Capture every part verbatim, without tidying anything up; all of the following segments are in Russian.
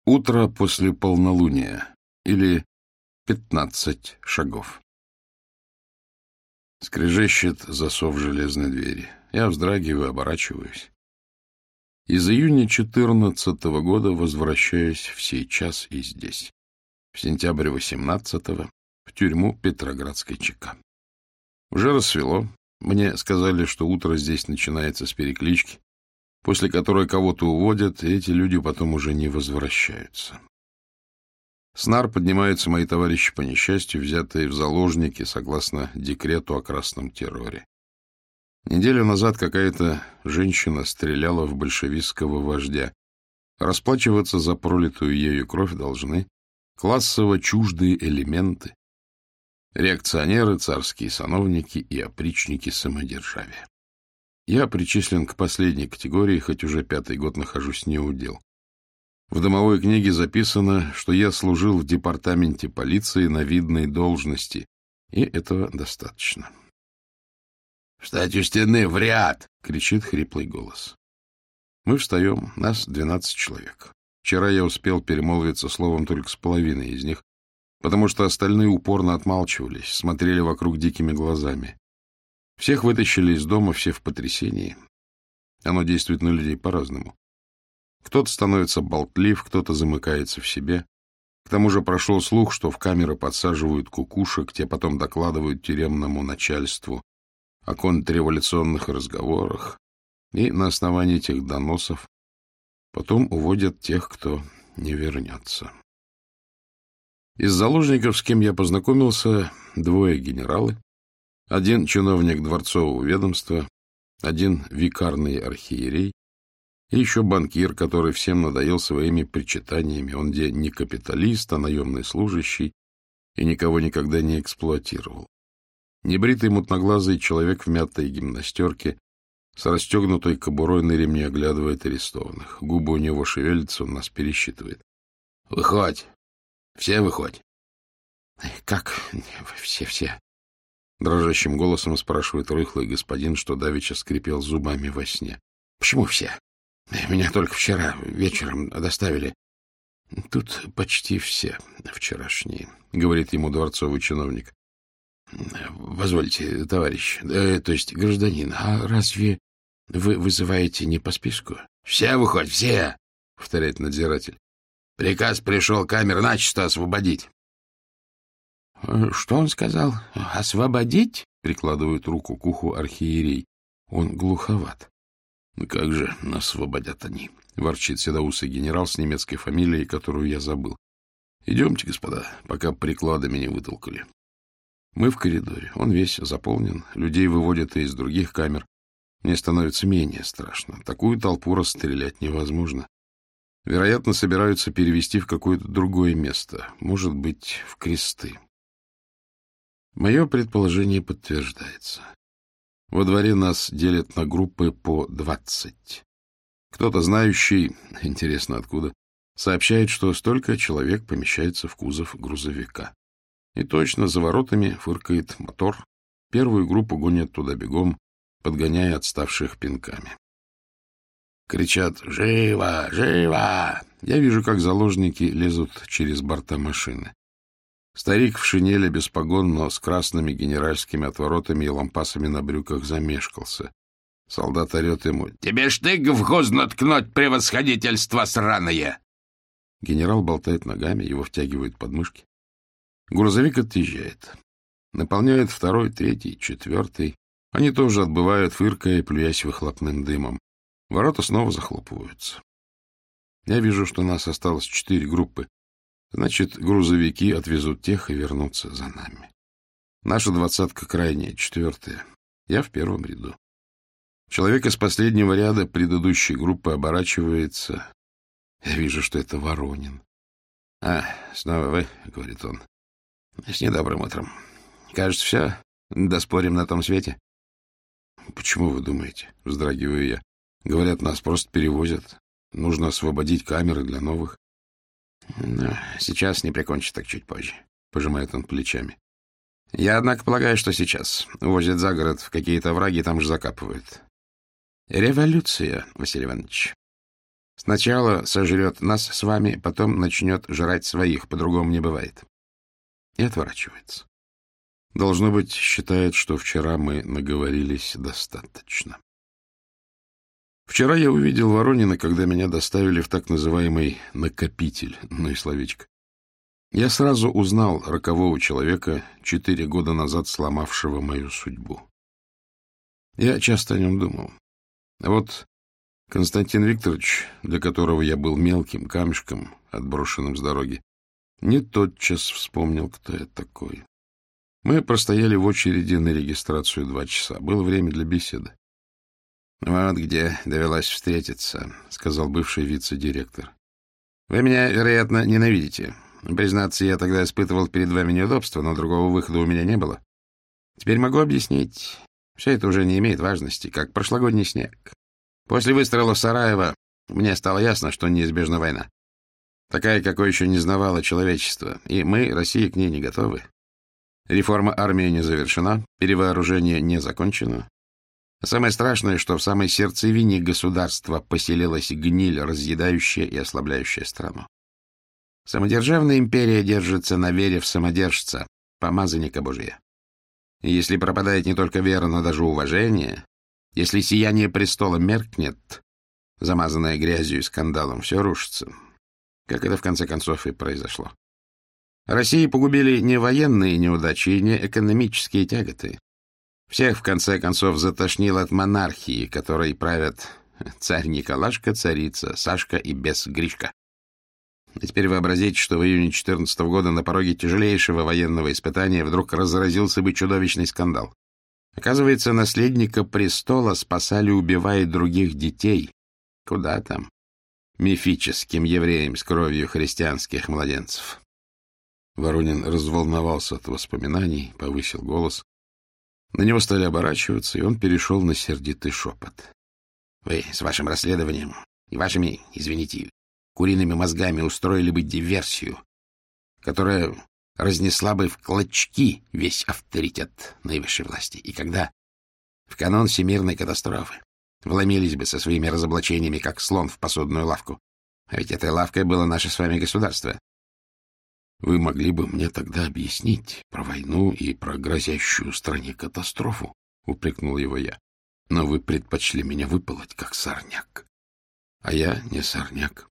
Утро после полнолуния или пятнадцать шагов. Скрежещет засов железной двери. Я вздрагиваю, оборачиваюсь. Из июня четырнадцатого года возвращаюсь в сей час и здесь. В сентябрь восемнадцатого в тюрьму Петроградской ЧК. Уже рассвело. Мне сказали, что утро здесь начинается с переклички, после которой кого-то уводят, и эти люди потом уже не возвращаются. С нар поднимаются мои товарищи по несчастью, взятые в заложники согласно декрету о красном терроре. Неделю назад какая-то женщина стреляла в большевистского вождя. Расплачиваться за пролитую ею кровь должны классово чуждые элементы, реакционеры, царские сановники и опричники самодержавия. Я причислен к последней категории, хоть уже пятый год нахожусь неудел. В домовой книге записано, что я служил в департаменте полиции на видной должности, и этого достаточно. — Встать у стены в ряд! — кричит хриплый голос. Мы встаем, нас двенадцать человек. Вчера я успел перемолвиться словом только с половиной из них, потому что остальные упорно отмалчивались, смотрели вокруг дикими глазами. Всех вытащили из дома, все в потрясении. Оно действует на людей по-разному. Кто-то становится болтлив, кто-то замыкается в себе. К тому же прошел слух, что в камеры подсаживают кукушек, те потом докладывают тюремному начальству о контрреволюционных разговорах, и на основании этих доносов потом уводят тех, кто не вернется. Из заложников, с кем я познакомился, двое генералы, один чиновник дворцового ведомства, один викарный архиерей и еще банкир, который всем надоел своими причитаниями. Он где не капиталист, а наемный служащий и никого никогда не эксплуатировал. Небритый мутноглазый человек в мятой гимнастерке с расстегнутой кобурой на ремне оглядывает арестованных. Губы у него шевелятся, он нас пересчитывает. — Выходь! Все выходь! — Как все-все? — дрожащим голосом спрашивает рыхлый господин, что давеча скрипел зубами во сне. — Почему все? Меня только вчера вечером доставили. — Тут почти все вчерашние, — говорит ему дворцовый чиновник. — Позвольте, товарищ, э, то есть гражданин, а разве вы вызываете не по списку? — Все выходят, все, — повторяет надзиратель. — Приказ пришел камер начисто освободить. — Что он сказал? Освободить? — прикладывает руку к уху архиерей. Он глуховат. — Ну как же освободят они? — ворчит седоусый генерал с немецкой фамилией, которую я забыл. — Идемте, господа, пока прикладами не вытолкали. Мы в коридоре. Он весь заполнен. Людей выводят и из других камер. Мне становится менее страшно. Такую толпу расстрелять невозможно. Вероятно, собираются перевести в какое-то другое место. Может быть, в кресты. Мое предположение подтверждается. Во дворе нас делят на группы по двадцать. Кто-то знающий, интересно откуда, сообщает, что столько человек помещается в кузов грузовика. И точно за воротами фыркает мотор. Первую группу гонят туда бегом, подгоняя отставших пинками. Кричат «Живо! Живо!». Я вижу, как заложники лезут через борта машины. Старик в шинели без погон, но с красными генеральскими отворотами и лампасами на брюках замешкался. Солдат орет ему «Тебе штык в гузно ткнуть, превосходительство сраное!». Генерал болтает ногами, его втягивают под мышки. Грузовик отъезжает. Наполняет второй, третий, четвертый. Они тоже отбывают, фыркая и плюясь выхлопным дымом. Ворота снова захлопываются. Я вижу, что нас осталось четыре группы. Значит, грузовики отвезут тех и вернутся за нами. Наша двадцатка крайняя, четвертая. Я в первом ряду. Человек из последнего ряда предыдущей группы оборачивается. Я вижу, что это Воронин. — А, снова вы, — говорит он. — С недобрым утром. Кажется, все. Доспорим на том свете. — Почему вы думаете? — вздрагиваю я. — Говорят, нас просто перевозят. Нужно освободить камеры для новых. — Ну, сейчас не прикончат, так чуть позже. — пожимает он плечами. — Я, однако, полагаю, что сейчас. Возят за город в какие-то овраги и там же закапывают. — Революция, Василий Иванович. Сначала сожрет нас с вами, потом начнет жрать своих, по-другому не бывает. И отворачивается. Должно быть, считает, что вчера мы наговорились достаточно. Вчера я увидел Воронина, когда меня доставили в так называемый накопитель, ну и словечко. Я сразу узнал рокового человека, четыре года назад сломавшего мою судьбу. Я часто о нем думал. А вот Константин Викторович, для которого я был мелким камешком, отброшенным с дороги, не тотчас вспомнил, кто я такой. Мы простояли в очереди на регистрацию два часа. Было время для беседы. — Вот где довелось встретиться, — сказал бывший вице-директор. — Вы меня, вероятно, ненавидите. Признаться, я тогда испытывал перед вами неудобства, но другого выхода у меня не было. Теперь могу объяснить. Все это уже не имеет важности, как прошлогодний снег. После выстрела в Сараево мне стало ясно, что неизбежна война. Такая, какой еще не знавало человечество. И мы, Россия, к ней не готовы. Реформа армии не завершена, перевооружение не закончено. А самое страшное, что в самой сердцевине государства поселилась гниль, разъедающая и ослабляющая страну. Самодержавная империя держится на вере в самодержца, помазанника Божия. И если пропадает не только вера, но даже уважение, если сияние престола меркнет, замазанное грязью и скандалом, все рушится. Как это в конце концов и произошло. России погубили не военные неудачи и не экономические тяготы. Всех, в конце концов, затошнило от монархии, которой правят царь Николашка, царица Сашка и бес Гришка. А теперь вообразите, что в июне четырнадцатого года на пороге тяжелейшего военного испытания вдруг разразился бы чудовищный скандал. Оказывается, наследника престола спасали, убивая других детей. Куда там? Мифическим евреям с кровью христианских младенцев. Воронин разволновался от воспоминаний, повысил голос. На него стали оборачиваться, и он перешел на сердитый шепот. — Вы с вашим расследованием и вашими, извините, куриными мозгами устроили бы диверсию, которая разнесла бы в клочки весь авторитет наивысшей власти. И когда в канун всемирной катастрофы вломились бы со своими разоблачениями, как слон в посудную лавку. А ведь этой лавкой было наше с вами государство. Вы могли бы мне тогда объяснить про войну и про грозящую стране катастрофу, — упрекнул его я. Но вы предпочли меня выполоть, как сорняк. А я не сорняк.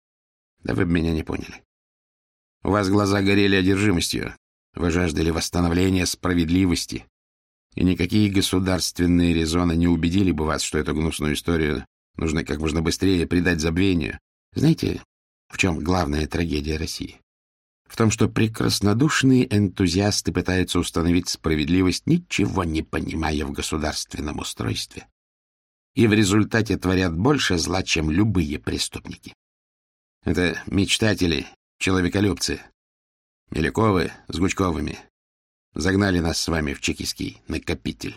Да вы бы меня не поняли. У вас глаза горели одержимостью. Вы жаждали восстановления справедливости. И никакие государственные резоны не убедили бы вас, что эту гнусную историю нужно как можно быстрее предать забвению. Знаете, в чем главная трагедия России? В том, что прекраснодушные энтузиасты пытаются установить справедливость, ничего не понимая в государственном устройстве. И в результате творят больше зла, чем любые преступники. Это мечтатели, человеколюбцы. Милюковы с Гучковыми загнали нас с вами в чекистский накопитель.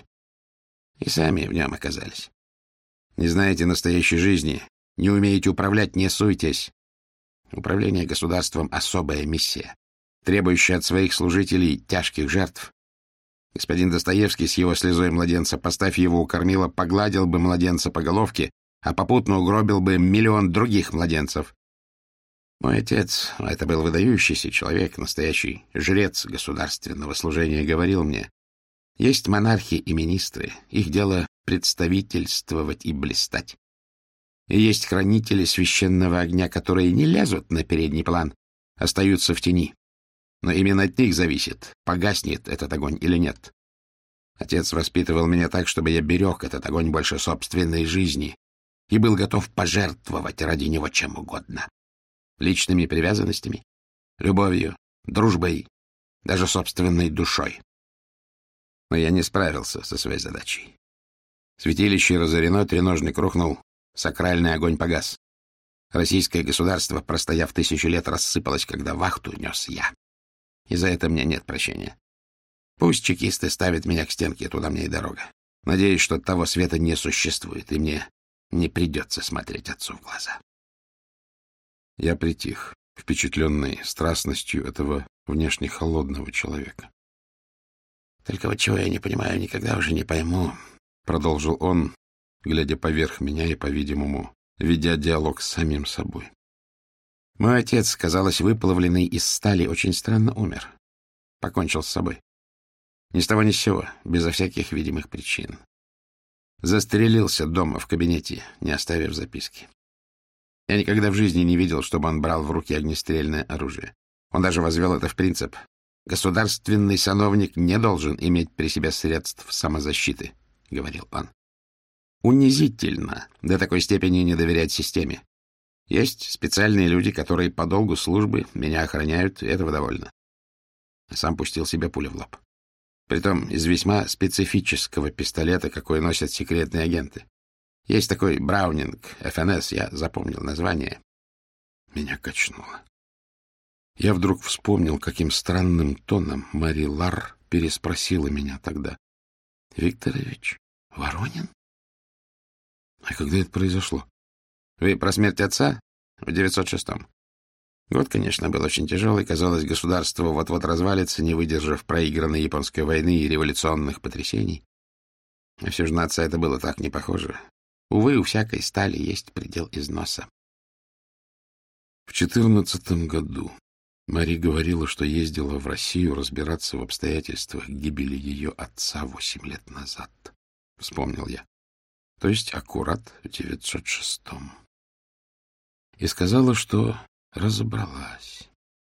И сами в нем оказались. Не знаете настоящей жизни, не умеете управлять, не суйтесь. Управление государством — особая миссия, требующая от своих служителей тяжких жертв. Господин Достоевский с его слезой младенца, поставь его у кормила, погладил бы младенца по головке, а попутно угробил бы миллион других младенцев. Мой отец, а это был выдающийся человек, настоящий жрец государственного служения, говорил мне, есть монархи и министры, их дело представительствовать и блистать. И есть хранители священного огня, которые не лезут на передний план, остаются в тени. Но именно от них зависит, погаснет этот огонь или нет. Отец воспитывал меня так, чтобы я берег этот огонь больше собственной жизни и был готов пожертвовать ради него чем угодно. Личными привязанностями, любовью, дружбой, даже собственной душой. Но я не справился со своей задачей. Святилище разорено, треножник рухнул, сакральный огонь погас. Российское государство, простояв тысячу лет, рассыпалось, когда вахту нес я. И за это мне нет прощения. Пусть чекисты ставят меня к стенке, туда мне и дорога. Надеюсь, что того света не существует, и мне не придется смотреть отцу в глаза. Я притих, впечатленный страстностью этого внешне холодного человека. — Только вот чего я не понимаю, никогда уже не пойму, — продолжил он, глядя поверх меня и, по-видимому, ведя диалог с самим собой. Мой отец, казалось, выплавленный из стали, очень странно умер. Покончил с собой. Ни с того ни с сего, безо всяких видимых причин. Застрелился дома в кабинете, не оставив записки. Я никогда в жизни не видел, чтобы он брал в руки огнестрельное оружие. Он даже возвел это в принцип. Государственный сановник не должен иметь при себе средств самозащиты, — говорил он. Унизительно до такой степени не доверять системе. Есть специальные люди, которые по долгу службы меня охраняют, и этого довольно. А сам пустил себе пулю в лоб. Притом из весьма специфического пистолета, какой носят секретные агенты. Есть такой Браунинг, эф эн эс, я запомнил название. Меня качнуло. Я вдруг вспомнил, каким странным тоном Мари Лар переспросила меня тогда. — Викторович, Воронин? А когда это произошло? — Вы про смерть отца? В девятьсот шестом. Год, конечно, был очень тяжелый. Казалось, государство вот-вот развалится, не выдержав проигранной японской войны и революционных потрясений. А все же на отца это было так не похоже. Увы, у всякой стали есть предел износа. В четырнадцатом году Мари говорила, что ездила в Россию разбираться в обстоятельствах гибели ее отца восемь лет назад. Вспомнил я. То есть аккурат в девятьсот шестом. И сказала, что разобралась.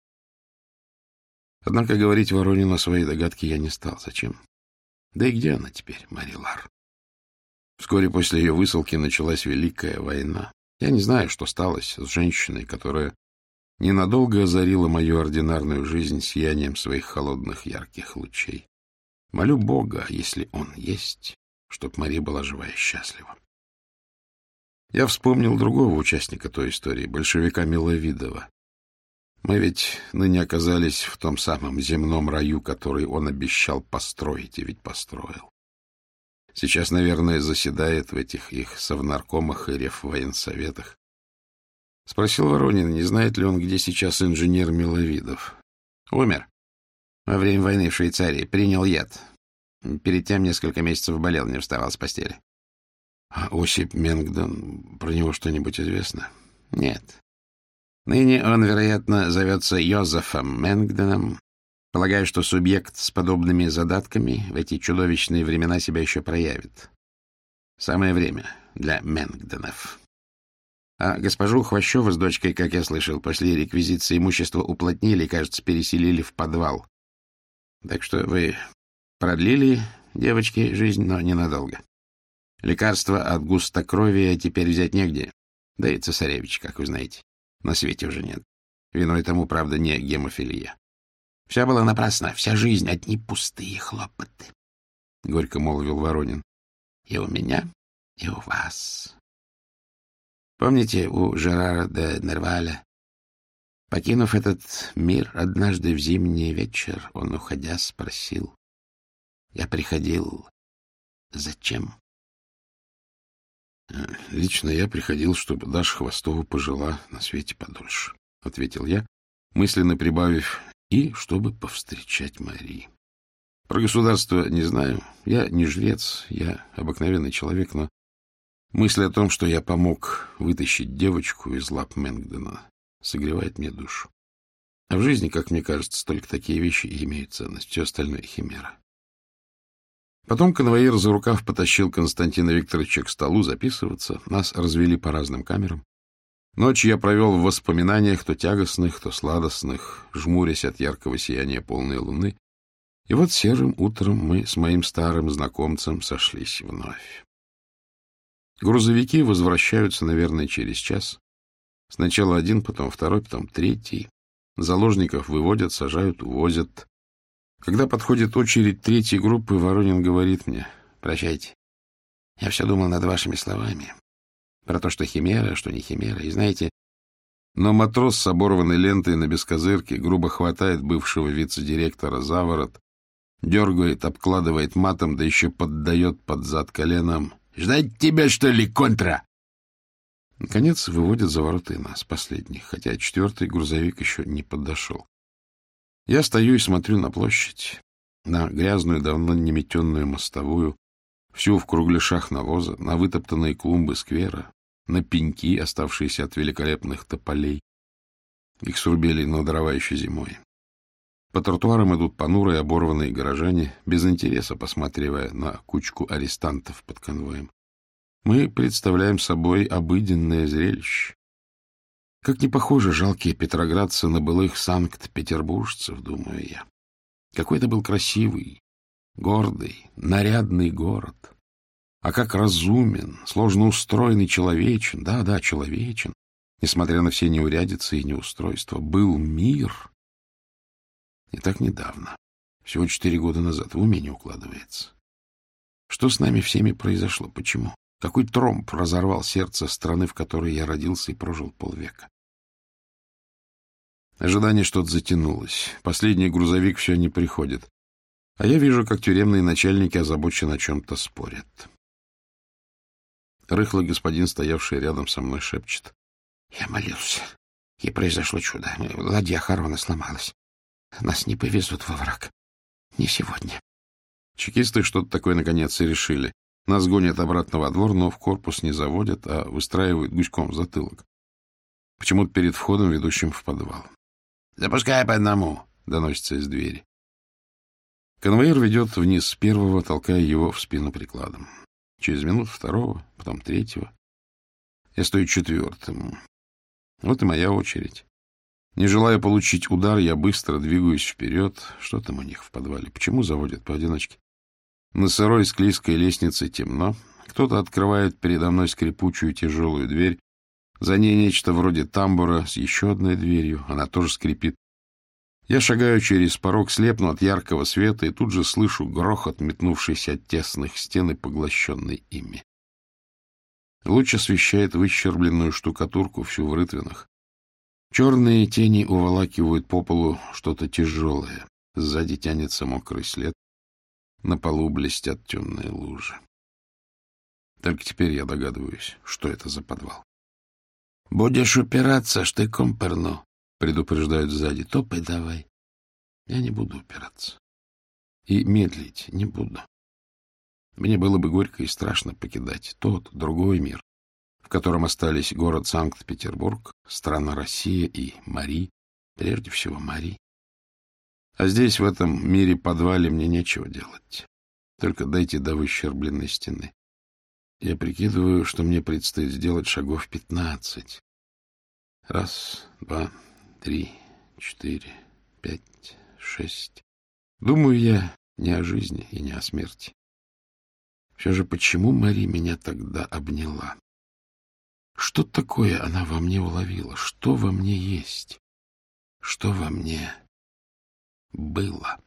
Однако говорить Воронину о своей догадке я не стал. Зачем? Да и где она теперь, Мари Лар? Вскоре после ее высылки началась Великая война. Я не знаю, что сталось с женщиной, которая ненадолго озарила мою ординарную жизнь сиянием своих холодных ярких лучей. Молю Бога, если Он есть, чтоб Мари была жива и счастлива. Я вспомнил другого участника той истории, большевика Миловидова. Мы ведь ныне оказались в том самом земном раю, который он обещал построить, и ведь построил. Сейчас, наверное, заседает в этих их совнаркомах и реввоенсоветах. Спросил Воронин, не знает ли он, где сейчас инженер Миловидов. Умер. Во время войны в Швейцарии. Принял яд. Перед тем несколько месяцев болел, не вставал с постели. А Осип Менгден, про него что-нибудь известно? Нет. Ныне он, вероятно, зовется Йозефом Менгденом. Полагаю, что субъект с подобными задатками в эти чудовищные времена себя еще проявит. Самое время для Менгденов. А госпожу Хвощеву с дочкой, как я слышал, после реквизиции имущества уплотнили и, кажется, переселили в подвал. Так что вы продлили, девочки, жизнь, но ненадолго. Лекарства от густокровия теперь взять негде. Да и цесаревич, как вы знаете, на свете уже нет. Виной тому, правда, не гемофилия. Все было напрасно, вся жизнь — одни пустые хлопоты, — горько молвил Воронин. И у меня, и у вас. Помните, у Жерара де Нерваля, покинув этот мир, однажды в зимний вечер он, уходя, спросил: «Я приходил зачем?» «Лично я приходил, чтобы Даша Хвостова пожила на свете подольше», — ответил я, мысленно прибавив: «и чтобы повстречать Мари». Про государство не знаю, я не жрец, я обыкновенный человек, но мысль о том, что я помог вытащить девочку из лап Менгдена, согревает мне душу. А в жизни, как мне кажется, только такие вещи и имеют ценность, все остальное — химера. Потом конвоир за рукав потащил Константина Викторовича к столу записываться. Нас развели по разным камерам. Ночь я провел в воспоминаниях, то тягостных, то сладостных, жмурясь от яркого сияния полной луны. И вот серым утром мы с моим старым знакомцем сошлись вновь. Грузовики возвращаются, наверное, через час. Сначала один, потом второй, потом третий. Заложников выводят, сажают, увозят. Когда подходит очередь третьей группы, Воронин говорит мне: «Прощайте. Я все думал над вашими словами. Про то, что химера, что не химера. И знаете...» Но матрос с оборванной лентой на бескозырке грубо хватает бывшего вице-директора за ворот, дергает, обкладывает матом, да еще поддает под зад коленом: «Ждать тебя, что ли, контра?» Наконец выводят за ворота и нас, последних, хотя четвертый грузовик еще не подошел. Я стою и смотрю на площадь, на грязную, давно не метенную мостовую, всю в кругляшах навоза, на вытоптанные клумбы сквера, на пеньки, оставшиеся от великолепных тополей. Их срубили на дрова еще зимой. По тротуарам идут понурые оборванные горожане, без интереса посматривая на кучку арестантов под конвоем. Мы представляем собой обыденное зрелище. Как не похожи жалкие петроградцы на былых санкт-петербуржцев, думаю я. Какой это был красивый, гордый, нарядный город. А как разумен, сложно устроенный, человечен, да-да, человечен, несмотря на все неурядицы и неустройства, был мир. И так недавно, всего четыре года назад, в уме не укладывается. Что с нами всеми произошло? Почему? Какой тромб разорвал сердце страны, в которой я родился и прожил полвека? Ожидание что-то затянулось. Последний грузовик все не приходит. А я вижу, как тюремные начальники озабоченно о чем-то спорят. Рыхлый господин, стоявший рядом со мной, шепчет. Я молился, и произошло чудо. Ладья Харона сломалась. Нас не повезут во враг. Не сегодня. Чекисты что-то такое наконец и решили. Нас гонят обратно во двор, но в корпус не заводят, а выстраивают гуськом в затылок. Почему-то перед входом, ведущим в подвал. — Запускай по одному, — доносится из двери. Конвоир ведет вниз первого, толкая его в спину прикладом. Через минуту второго, потом третьего. Я стою четвертым. Вот и моя очередь. Не желая получить удар, я быстро двигаюсь вперед. Что там у них в подвале? Почему заводят поодиночке? На сырой склизкой лестнице темно. Кто-то открывает передо мной скрипучую тяжелую дверь. За ней нечто вроде тамбура с еще одной дверью. Она тоже скрипит. Я шагаю через порог, слепну от яркого света и тут же слышу грохот, метнувшийся от тесных стен и поглощенный ими. Луч освещает выщербленную штукатурку, всю в рытвинах. Черные тени уволакивают по полу что-то тяжелое. Сзади тянется мокрый след. На полу блестят темные лужи. Только теперь я догадываюсь, что это за подвал. — Будешь упираться, штыком пырну, — предупреждают сзади. — Топай давай. Я не буду упираться. И медлить не буду. Мне было бы горько и страшно покидать тот, другой мир, в котором остались город Санкт-Петербург, страна Россия и Мари, прежде всего Мари. А здесь, в этом мире-подвале, мне нечего делать. Только дайте до выщербленной стены. Я прикидываю, что мне предстоит сделать шагов пятнадцать. Раз, два, три, четыре, пять, шесть. Думаю я не о жизни и не о смерти. Все же почему Мари меня тогда обняла? Что такое она во мне уловила? Что во мне есть? Что во мне было?